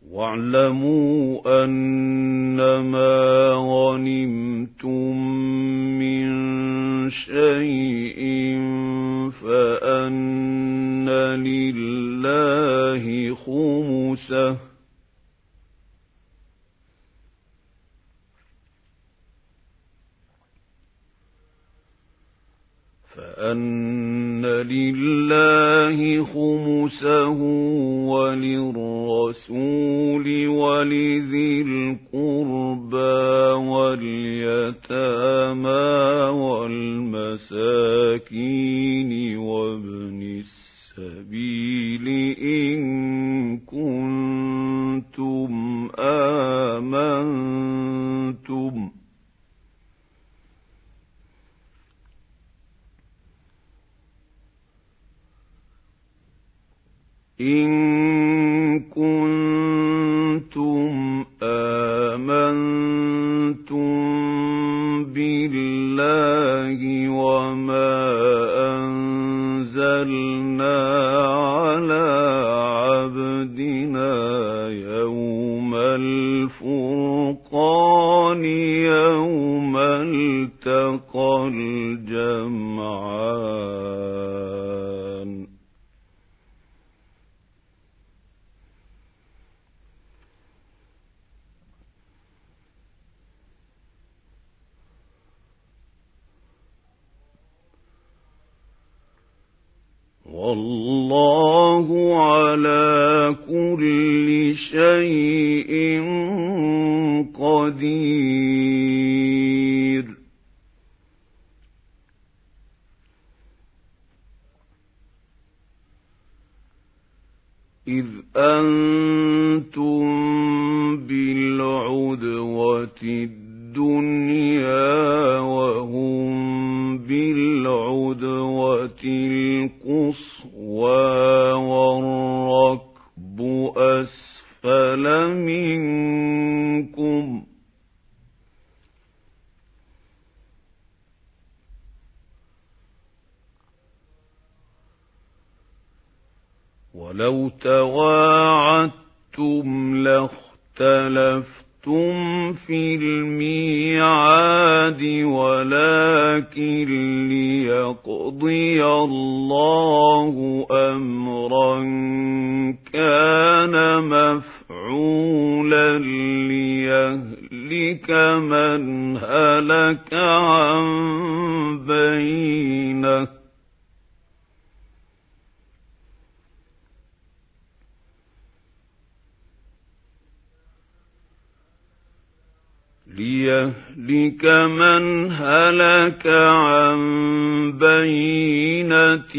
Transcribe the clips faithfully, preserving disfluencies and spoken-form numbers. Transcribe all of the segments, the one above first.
واعلموا أنما غنمتم من شيء فأن لله خمسه فأن لله خمسه وللرسول ولذي القربى واليتامى والمساكين وابن السبيل إن كنتم آمنتم إن كنتم آمنتم بالله وما أنزلنا على عبدنا يوم الفرقان يوم التقى الجمعان والله على كل شيء قدير. إذ أنتم بالعدوة الدنيا وهم بالعدوة القصوى والركب أسفل منكم ولو تواعدتم لاختلفتم في الميعاد ولكن ليقضي الله أمرا كان مفعولا ليهلك من هلك عن بينه ليهلك من هلك عن بينة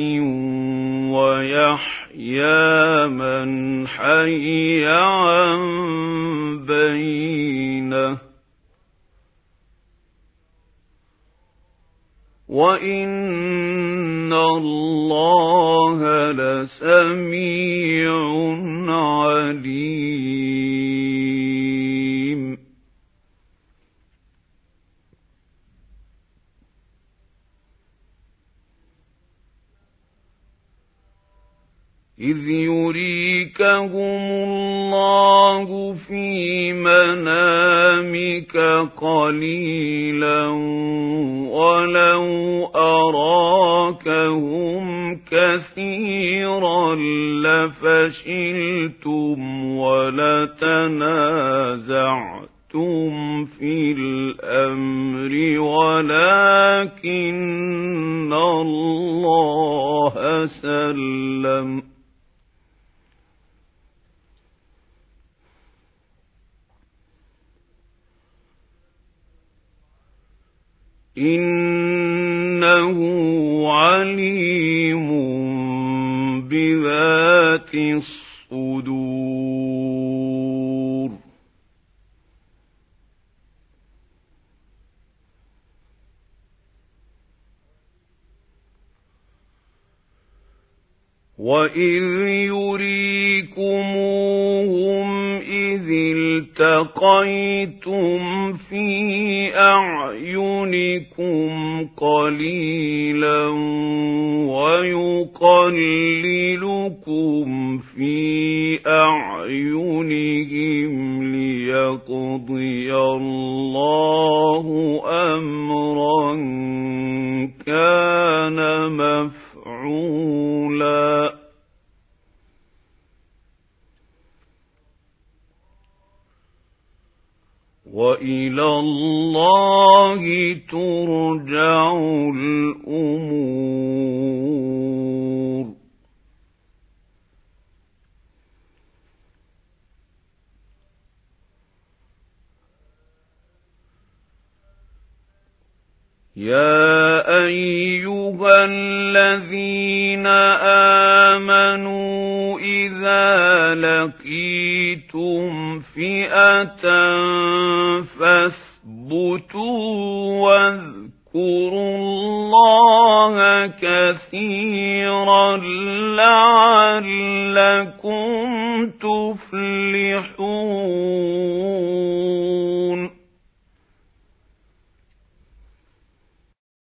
ويحيى من حي عن بينة وإن الله لسميع عليم. إذ يريكهم الله في منامك قليلا ولو أراكهم كثيرا لفشلتم ولتنازعتم في الأمر ولكن الله سلم إنه عليم بذات الصدور. وإذ يريكموهم إذ التقيتم في أعينكم قليلا ويقللكم في بأعينهم ليقضي الله أمرا كان مفعولا وإلى الله ترجع الأمور. يا أيها الذين آمنوا إذا لقيتم فئة فاثبتوا واذكروا الله كثيرا لعلكم تفلحون.